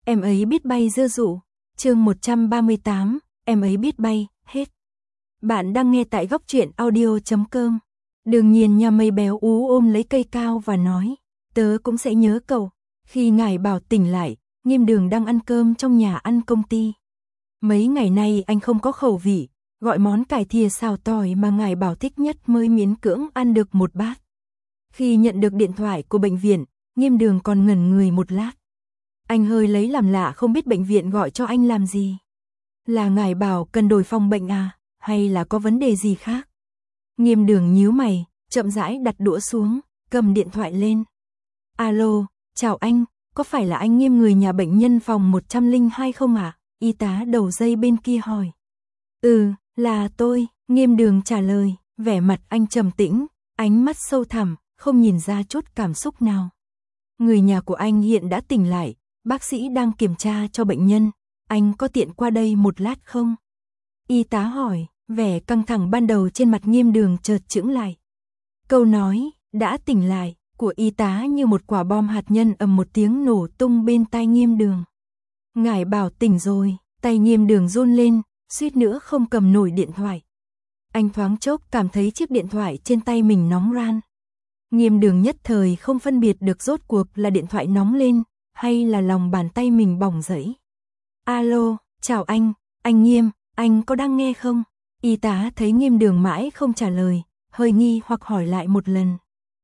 Em ấy biết bay dưa dụ. Chương 138, em ấy biết bay, hết. Bạn đang nghe tại góc truyện audio.com. Đương nhiên nhà mây béo ú ôm lấy cây cao và nói, tớ cũng sẽ nhớ cậu. Khi Ngải Bảo tỉnh lại, Nghiêm Đường đang ăn cơm trong nhà ăn công ty. Mấy ngày nay anh không có khẩu vị, gọi món cải thìa xào tỏi mà Ngải Bảo thích nhất mới miễn cưỡng ăn được một bát. Khi nhận được điện thoại của bệnh viện, Nghiêm Đường còn ngẩn người một lát. Anh hơi lấy làm lạ không biết bệnh viện gọi cho anh làm gì. Là Ngải Bảo cần đổi phòng bệnh à, hay là có vấn đề gì khác? Nghiêm Đường nhíu mày, chậm rãi đặt đũa xuống, cầm điện thoại lên. Alo, chào anh, có phải là anh Nghiêm người nhà bệnh nhân phòng 102 không ạ? Y tá đầu dây bên kia hỏi. Ừ, là tôi, Nghiêm Đường trả lời, vẻ mặt anh trầm tĩnh, ánh mắt sâu thẳm, không nhìn ra chút cảm xúc nào. Người nhà của anh hiện đã tỉnh lại, bác sĩ đang kiểm tra cho bệnh nhân, anh có tiện qua đây một lát không? Y tá hỏi, vẻ căng thẳng ban đầu trên mặt Nghiêm Đường chợt chững lại. Câu nói, đã tỉnh lại, của y tá như một quả bom hạt nhân ầm một tiếng nổ tung bên tai Nghiêm Đường. Ngải Bảo tỉnh rồi, tay Nghiêm Đường run lên, suýt nữa không cầm nổi điện thoại. Anh thoáng chốc cảm thấy chiếc điện thoại trên tay mình nóng ran. Nghiêm Đường nhất thời không phân biệt được rốt cuộc là điện thoại nóng lên, hay là lòng bàn tay mình bỏng rẫy. Alo, chào anh Nghiêm, anh có đang nghe không? Y tá thấy Nghiêm Đường mãi không trả lời, hơi nghi hoặc hỏi lại một lần.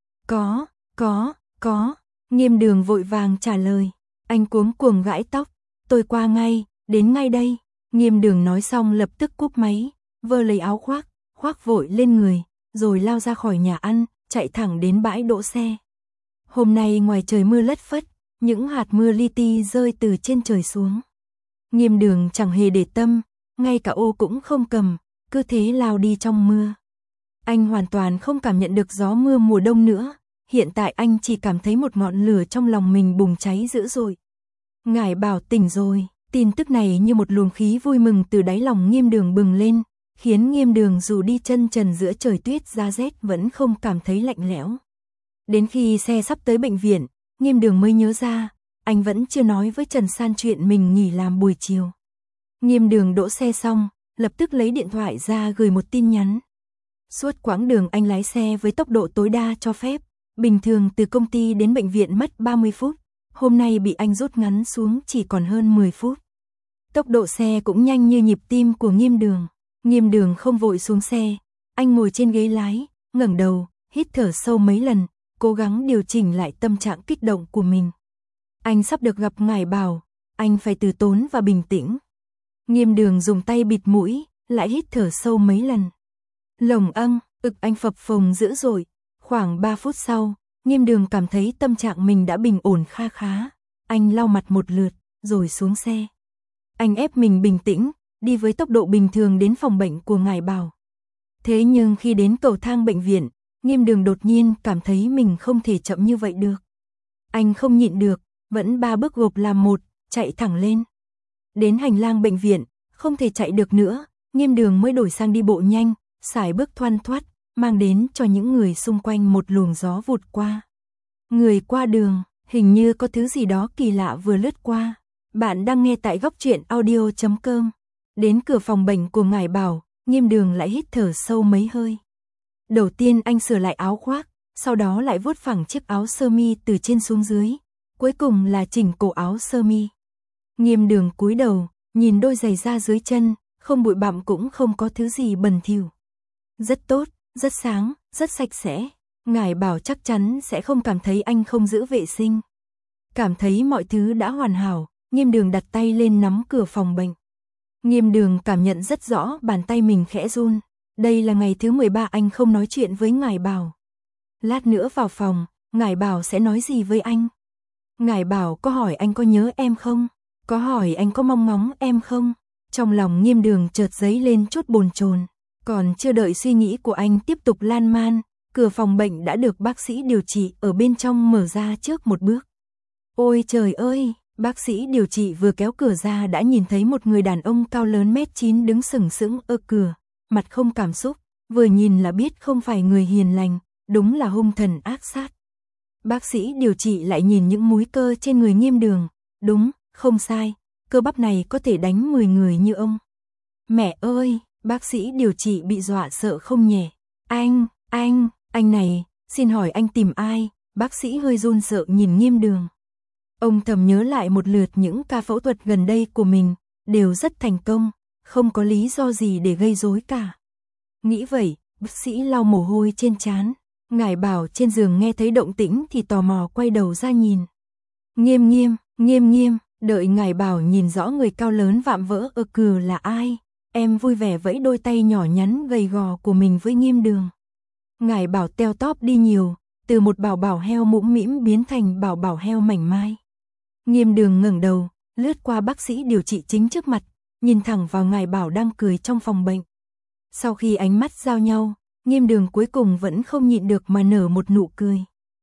Có, Nghiêm Đường vội vàng trả lời. Anh cuống cuồng gãi tóc, tôi qua ngay, đến ngay đây. Nghiêm Đường nói xong lập tức cúp máy, vơ lấy áo khoác vội lên người, rồi lao ra khỏi nhà ăn, chạy thẳng đến bãi đỗ xe. Hôm nay ngoài trời mưa lất phất, những hạt mưa li ti rơi từ trên trời xuống. Nghiêm Đường chẳng hề để tâm, ngay cả ô cũng không cầm, cứ thế lao đi trong mưa. Anh hoàn toàn không cảm nhận được gió mưa mùa đông nữa, hiện tại anh chỉ cảm thấy một ngọn lửa trong lòng mình bùng cháy dữ dội. Ngải Bảo tỉnh rồi, tin tức này như một luồng khí vui mừng từ đáy lòng Nghiêm Đường bừng lên, khiến Nghiêm Đường dù đi chân trần giữa trời tuyết giá rét vẫn không cảm thấy lạnh lẽo. Đến khi xe sắp tới bệnh viện, Nghiêm Đường mới nhớ ra, anh vẫn chưa nói với Trần San chuyện mình nghỉ làm buổi chiều. Nghiêm Đường đỗ xe xong, lập tức lấy điện thoại ra gửi một tin nhắn. Suốt quãng đường anh lái xe với tốc độ tối đa cho phép, bình thường từ công ty đến bệnh viện mất 30 phút, hôm nay bị anh rút ngắn xuống chỉ còn hơn 10 phút. Tốc độ xe cũng nhanh như nhịp tim của Nghiêm Đường. Nghiêm Đường không vội xuống xe, anh ngồi trên ghế lái, ngẩng đầu, hít thở sâu mấy lần, cố gắng điều chỉnh lại tâm trạng kích động của mình. Anh sắp được gặp Ngải Bảo, anh phải từ tốn và bình tĩnh. Nghiêm Đường dùng tay bịt mũi, lại hít thở sâu mấy lần. Lồng ực anh phập phồng dữ dội. Khoảng 3 phút sau, Nghiêm Đường cảm thấy tâm trạng mình đã bình ổn kha khá. Anh lau mặt một lượt, rồi xuống xe. Anh ép mình bình tĩnh, đi với tốc độ bình thường đến phòng bệnh của Ngải Bảo. Thế nhưng khi đến cầu thang bệnh viện, Nghiêm Đường đột nhiên cảm thấy mình không thể chậm như vậy được. Anh không nhịn được, vẫn 3 bước gộp làm một, chạy thẳng lên. Đến hành lang bệnh viện, không thể chạy được nữa, Nghiêm Đường mới đổi sang đi bộ nhanh, sải bước thoăn thoắt, mang đến cho những người xung quanh một luồng gió vụt qua. Người qua đường, hình như có thứ gì đó kỳ lạ vừa lướt qua. Bạn đang nghe tại góc truyện audio.com. Đến cửa phòng bệnh của Ngải Bảo, Nghiêm Đường lại hít thở sâu mấy hơi. Đầu tiên anh sửa lại áo khoác, sau đó lại vuốt phẳng chiếc áo sơ mi từ trên xuống dưới, cuối cùng là chỉnh cổ áo sơ mi. Nghiêm Đường cúi đầu, nhìn đôi giày da dưới chân, không bụi bặm cũng không có thứ gì bẩn thỉu. Rất tốt, rất sáng, rất sạch sẽ. Ngải Bảo chắc chắn sẽ không cảm thấy anh không giữ vệ sinh. Cảm thấy mọi thứ đã hoàn hảo, Nghiêm Đường đặt tay lên nắm cửa phòng bệnh. Nghiêm Đường cảm nhận rất rõ bàn tay mình khẽ run. Đây là ngày thứ 13 anh không nói chuyện với Ngải Bảo. Lát nữa vào phòng, Ngải Bảo sẽ nói gì với anh? Ngải Bảo có hỏi anh có nhớ em không? Có hỏi anh có mong ngóng em không? Trong lòng Nghiêm Đường chợt dấy lên chút bồn chồn. Còn chưa đợi suy nghĩ của anh tiếp tục lan man, cửa phòng bệnh đã được bác sĩ điều trị ở bên trong mở ra trước một bước. Ôi trời ơi, bác sĩ điều trị vừa kéo cửa ra đã nhìn thấy một người đàn ông cao lớn 1m9 đứng sừng sững ở cửa, mặt không cảm xúc, vừa nhìn là biết không phải người hiền lành, đúng là hung thần ác sát. Bác sĩ điều trị lại nhìn những múi cơ trên người Nghiêm Đường, đúng, không sai, cơ bắp này có thể đánh 10 người như ông. Mẹ ơi, bác sĩ điều trị bị dọa sợ không nhẹ. Anh này, xin hỏi anh tìm ai? Bác sĩ hơi run sợ nhìn Nghiêm Đường. Ông thầm nhớ lại một lượt những ca phẫu thuật gần đây của mình, đều rất thành công, không có lý do gì để gây rối cả. Nghĩ vậy, bác sĩ lau mồ hôi trên trán. Ngải Bảo trên giường nghe thấy động tĩnh thì tò mò quay đầu ra nhìn. Nghiêm, đợi Ngải Bảo nhìn rõ người cao lớn vạm vỡ cừ là ai, em vui vẻ vẫy đôi tay nhỏ nhắn gầy gò của mình với Nghiêm Đường. Ngải Bảo teo tóp đi nhiều, từ một bảo bảo heo mũm mĩm biến thành bảo bảo heo mảnh mai. Nghiêm Đường ngẩng đầu, lướt qua bác sĩ điều trị chính trước mặt, nhìn thẳng vào Ngải Bảo đang cười trong phòng bệnh. Sau khi ánh mắt giao nhau, Nghiêm Đường cuối cùng vẫn không nhịn được mà nở một nụ cười.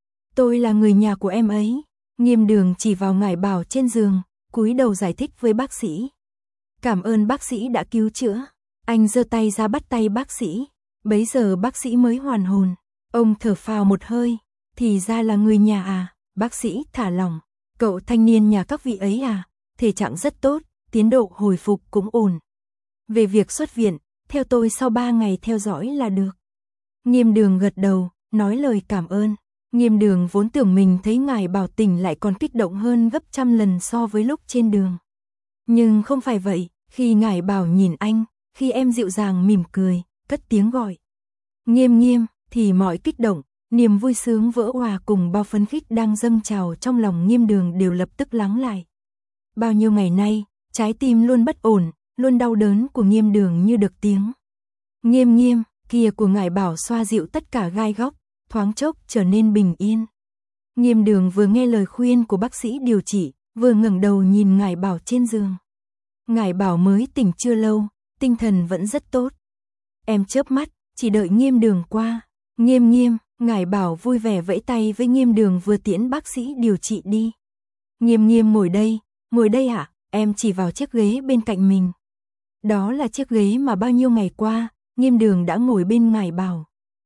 Tôi là người nhà của em ấy. Nghiêm Đường chỉ vào Ngải Bảo trên giường, cúi đầu giải thích với bác sĩ. Cảm ơn bác sĩ đã cứu chữa. Anh giơ tay ra bắt tay bác sĩ. Bấy giờ bác sĩ mới hoàn hồn. Ông thở phào một hơi. Thì ra là người nhà à? Bác sĩ thả lỏng. Cậu thanh niên nhà các vị ấy à? Thể trạng rất tốt, tiến độ hồi phục cũng ổn. Về việc xuất viện, theo tôi sau 3 ngày theo dõi là được. Nghiêm Đường gật đầu, nói lời cảm ơn. Nghiêm Đường vốn tưởng mình thấy Ngải Bảo tỉnh lại còn kích động hơn gấp trăm lần so với lúc trên đường. Nhưng không phải vậy, khi Ngải Bảo nhìn anh, khi em dịu dàng mỉm cười, cất tiếng gọi. Nghiêm, thì mọi kích động, niềm vui sướng vỡ hòa cùng bao phấn khích đang dâng trào trong lòng Nghiêm Đường đều lập tức lắng lại. Bao nhiêu ngày nay, trái tim luôn bất ổn, luôn đau đớn của Nghiêm Đường như được tiếng. Nghiêm, kia của Ngải Bảo xoa dịu tất cả gai góc, thoáng chốc trở nên bình yên. Nghiêm Đường vừa nghe lời khuyên của bác sĩ điều trị, vừa ngẩng đầu nhìn Ngải Bảo trên giường. Ngải Bảo mới tỉnh chưa lâu, tinh thần vẫn rất tốt. Em chớp mắt, chỉ đợi Nghiêm Đường qua. Nghiêm, Ngải Bảo vui vẻ vẫy tay với Nghiêm Đường vừa tiễn bác sĩ điều trị đi. Nghiêm ngồi đây ạ, em chỉ vào chiếc ghế bên cạnh mình. Đó là chiếc ghế mà bao nhiêu ngày qua, Nghiêm Đường đã ngồi bên Ngải Bảo.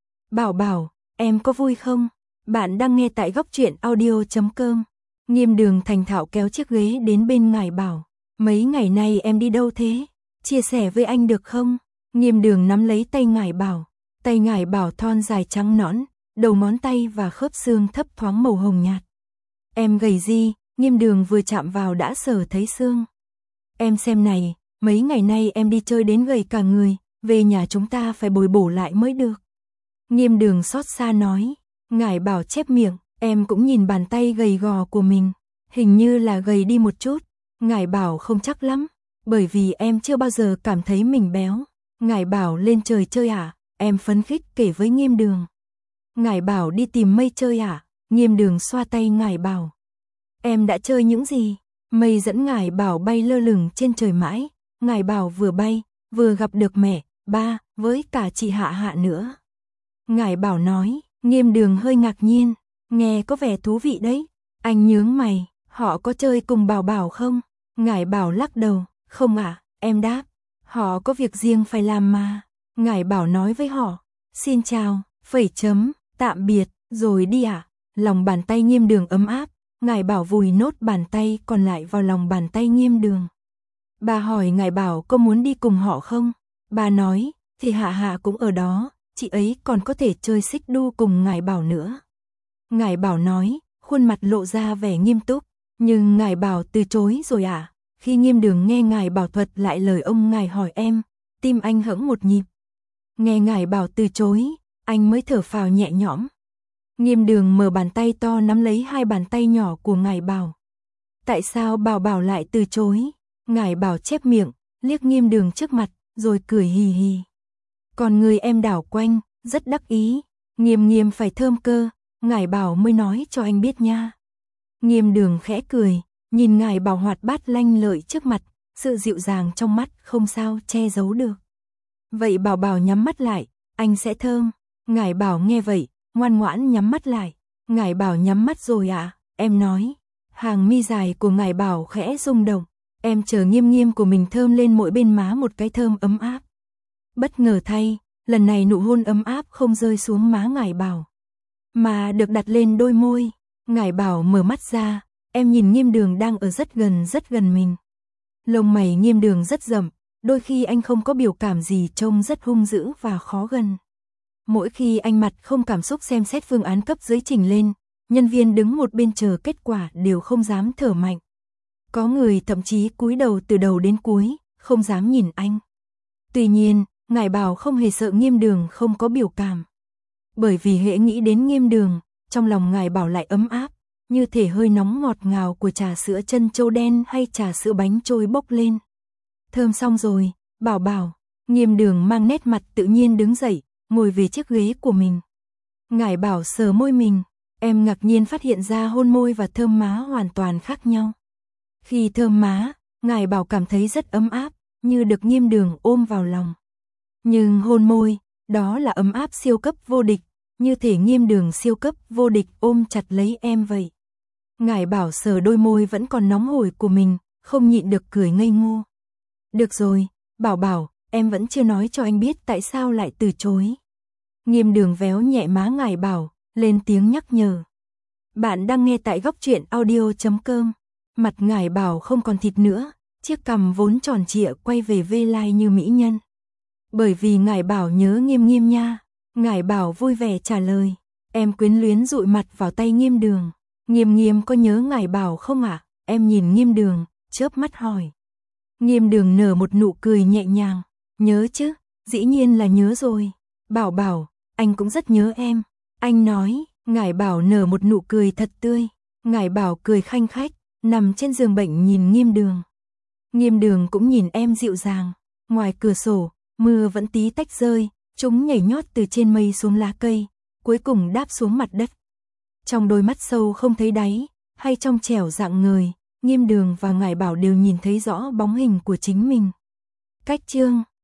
Bảo, em có vui không? Bạn đang nghe tại Góc Truyện Audio.com. Nghiêm Đường thành thạo kéo chiếc ghế đến bên Ngải Bảo. Mấy ngày nay em đi đâu thế? Chia sẻ với anh được không? Nghiêm Đường nắm lấy tay Ngải Bảo. Tay Ngải Bảo thon dài trắng nõn, đầu ngón tay và khớp xương thấp thoáng màu hồng nhạt. Em gầy gì? Nghiêm Đường vừa chạm vào đã sờ thấy xương. Em xem này, mấy ngày nay em đi chơi đến gầy cả người, về nhà chúng ta phải bồi bổ lại mới được. Nghiêm Đường xót xa nói. Ngải Bảo chép miệng, em cũng nhìn bàn tay gầy gò của mình, hình như là gầy đi một chút. Ngải Bảo không chắc lắm, bởi vì em chưa bao giờ cảm thấy mình béo. Ngải Bảo lên trời chơi à? Em phấn khích kể với Nghiêm Đường. Ngải Bảo đi tìm mây chơi à? Nghiêm Đường xoa tay Ngải Bảo. Em đã chơi những gì? Mây dẫn Ngải Bảo bay lơ lửng trên trời mãi. Ngải Bảo vừa bay, vừa gặp được mẹ, ba, với cả chị Hạ nữa. Ngải Bảo nói. Nghiêm Đường hơi ngạc nhiên, nghe có vẻ thú vị đấy. Anh nhướng mày, họ có chơi cùng Bảo không? Ngải Bảo lắc đầu, không ạ, em đáp. Họ có việc riêng phải làm mà. Ngải Bảo nói với họ, xin chào, tạm biệt, rồi đi ạ. Lòng bàn tay Nghiêm Đường ấm áp, Ngải Bảo vùi nốt bàn tay còn lại vào lòng bàn tay Nghiêm Đường. Bà hỏi Ngải Bảo có muốn đi cùng họ không? Bà nói, thì Hạ cũng ở đó. Chị ấy còn có thể chơi xích đu cùng Ngải Bảo nữa. Ngải Bảo nói, khuôn mặt lộ ra vẻ nghiêm túc, nhưng Ngải Bảo từ chối rồi à? Khi Nghiêm Đường nghe Ngải Bảo thuật lại lời ông Ngải hỏi em, tim anh hững một nhịp. Nghe Ngải Bảo từ chối, anh mới thở phào nhẹ nhõm. Nghiêm Đường mở bàn tay to nắm lấy hai bàn tay nhỏ của Ngải Bảo. Tại sao Bảo lại từ chối? Ngải Bảo chép miệng, liếc Nghiêm Đường trước mặt, rồi cười hì hì. Còn người em đảo quanh, rất đắc ý. Nghiêm phải thơm cơ, Ngải Bảo mới nói cho anh biết nha. Nghiêm Đường khẽ cười, nhìn Ngải Bảo hoạt bát lanh lợi trước mặt, sự dịu dàng trong mắt không sao che giấu được. Vậy Bảo nhắm mắt lại, anh sẽ thơm. Ngải Bảo nghe vậy, ngoan ngoãn nhắm mắt lại. Ngải Bảo nhắm mắt rồi à? Em nói. Hàng mi dài của Ngải Bảo khẽ rung động. Em chờ Nghiêm của mình thơm lên mỗi bên má một cái thơm ấm áp. Bất ngờ thay, lần này nụ hôn ấm áp không rơi xuống má Ngải Bảo, mà được đặt lên đôi môi. Ngải Bảo mở mắt ra, em nhìn Nghiêm Đường đang ở rất gần mình. Lông mày Nghiêm Đường rất rậm, đôi khi anh không có biểu cảm gì, trông rất hung dữ và khó gần. Mỗi khi anh mặt không cảm xúc xem xét phương án cấp dưới trình lên, nhân viên đứng một bên chờ kết quả đều không dám thở mạnh. Có người thậm chí cúi đầu từ đầu đến cuối, không dám nhìn anh. Tuy nhiên, Ngải Bảo không hề sợ Nghiêm Đường không có biểu cảm. Bởi vì hễ nghĩ đến Nghiêm Đường, trong lòng Ngải Bảo lại ấm áp, như thể hơi nóng ngọt ngào của trà sữa trân châu đen hay trà sữa bánh trôi bốc lên. Thơm xong rồi, Bảo Bảo. Nghiêm Đường mang nét mặt tự nhiên đứng dậy, ngồi về chiếc ghế của mình. Ngải Bảo sờ môi mình, em ngạc nhiên phát hiện ra hôn môi và thơm má hoàn toàn khác nhau. Khi thơm má, Ngải Bảo cảm thấy rất ấm áp, như được Nghiêm Đường ôm vào lòng. Nhưng hôn môi, đó là ấm áp siêu cấp vô địch, như thể Nghiêm Đường siêu cấp vô địch ôm chặt lấy em vậy. Ngải Bảo sờ đôi môi vẫn còn nóng hổi của mình, không nhịn được cười ngây ngô. Được rồi, Bảo Bảo, em vẫn chưa nói cho anh biết tại sao lại từ chối. Nghiêm Đường véo nhẹ má Ngải Bảo, lên tiếng nhắc nhở. Bạn đang nghe tại Góc Truyện Audio.com. Mặt Ngải Bảo không còn thịt nữa, chiếc cằm vốn tròn trịa quay về vê lai như mỹ nhân. Bởi vì Ngải Bảo nhớ Nghiêm Nghiêm nha. Ngải Bảo vui vẻ trả lời. Em quyến luyến dụi mặt vào tay Nghiêm Đường. Nghiêm Nghiêm có nhớ Ngải Bảo không ạ? Em nhìn Nghiêm Đường, chớp mắt hỏi. Nghiêm Đường nở một nụ cười nhẹ nhàng. Nhớ chứ, dĩ nhiên là nhớ rồi. Bảo Bảo, anh cũng rất nhớ em. Anh nói. Ngải Bảo nở một nụ cười thật tươi. Ngải Bảo cười khanh khách, nằm trên giường bệnh nhìn Nghiêm Đường. Nghiêm Đường cũng nhìn em dịu dàng. Ngoài cửa sổ, mưa vẫn tí tách rơi, chúng nhảy nhót từ trên mây xuống lá cây, cuối cùng đáp xuống mặt đất. Trong đôi mắt sâu không thấy đáy, hay trong trẻo dạng người, Nghiêm Đường và Ngải Bảo đều nhìn thấy rõ bóng hình của chính mình. Cách chương